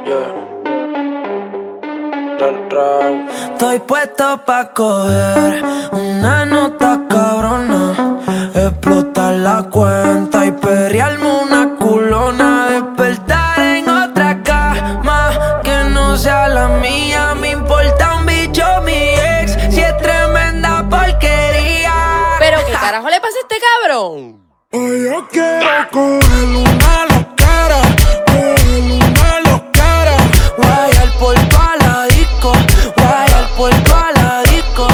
Estoy puesto pa' coger una nota cabrona, explotar la cuenta y perrearme una culona, despertar en otra cama que no sea la mía. Me importa un bicho mi ex, si es tremenda porquería. ¿Pero qué carajo le pasa a este cabrón? Hoy yo quiero coger una loquera, coger una loquera, guayar por toda la disco, guayar por toda la disco.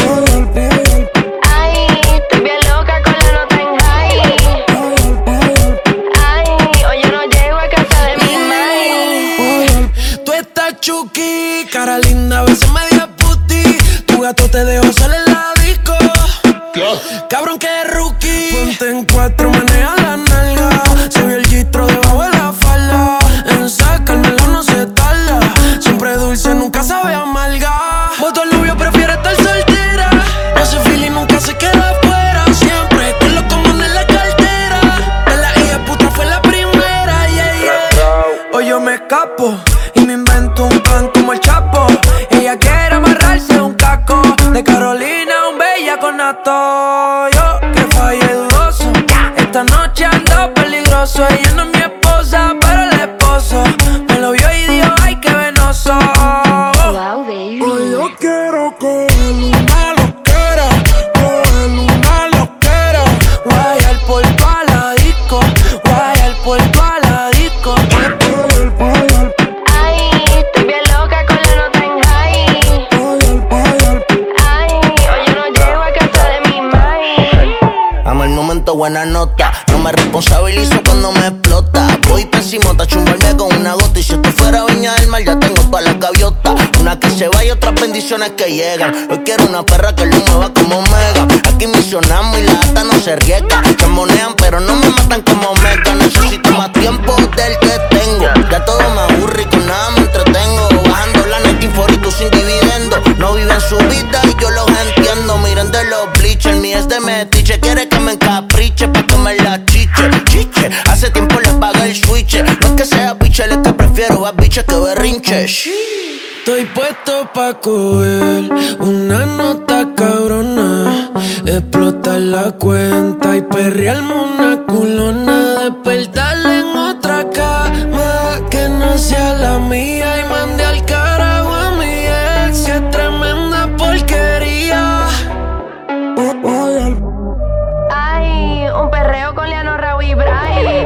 Ay, estoy bien loca con la nota en high. Ay, hoy yo no llego a casa de mi mãe. Tú estás chuki, cara linda, a veces media puti. Tu gato te dejó solo en la disco. Cabrón que rookie. Ponte en cuatro, maneja la nalga. Se ve el gistro debajo de la falda. En sacármela no se tarda. Siempre dulce, nunca sabe amarga. Voto al novio, prefiere estar soltera. No se fila y nunca se queda afuera. Siempre con los comandos en la cartera. De la hija puta fue la primera, yeah, yeah. Hoy yo me escapo y me invento un plan como el Chapo. Ella quiere amarrarse un caco. De Carolina, un bellaco nato. Yo que fallé dudoso. Esta noche ando peligroso. Ella no es mi esposa, pero el esposo me lo vio y dijo, ay, qué venoso. Wow, baby. Hoy yo quiero coger una loquera, coger una loquera, guayar por toda la disco, guayar por toda la disco. Ay, estoy bien loca con la nota en high. Ay, hoy yo no llego a casa de mi mãe. Amo el momento, buena nota. No me responsabilizo cuando me explota. Voy pésimo, ta' chumbarme con una gota. Y si esto fuera Viña del Mar, ya tengo pa' la gaviota. Una que se va y otras bendiciones que llegan. Hoy quiero una perra que lo mueva como Mega. Aquí misionamos y la ata no se riega. Se monean pero no me matan como Mega. Necesito más tiempo del que tengo. Ya todo me aburre y con nada me entretengo. Bajando la net y tú sin dividendo. No viven su vida y yo los entiendo. Miren de los bleachers, mi es de metiche. Quiere que me encapriche pa' comer la chiche. Chiche, hace tiempo le pagué el switch. No es que sea biche, es que prefiero a biche que berrinche. Estoy puesto pa' coger una nota cabrona, explotar la cuenta y perrearme una culona, despertarle en otra cama que no sea la mía y mandé al carajo a mi ex, que es tremenda porquería. Ay, un perreo con Leano, Raúl y Bray.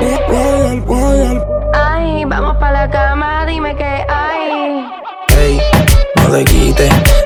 Ay, vamos pa' la cama, dime qué hay. Ey, no te quites,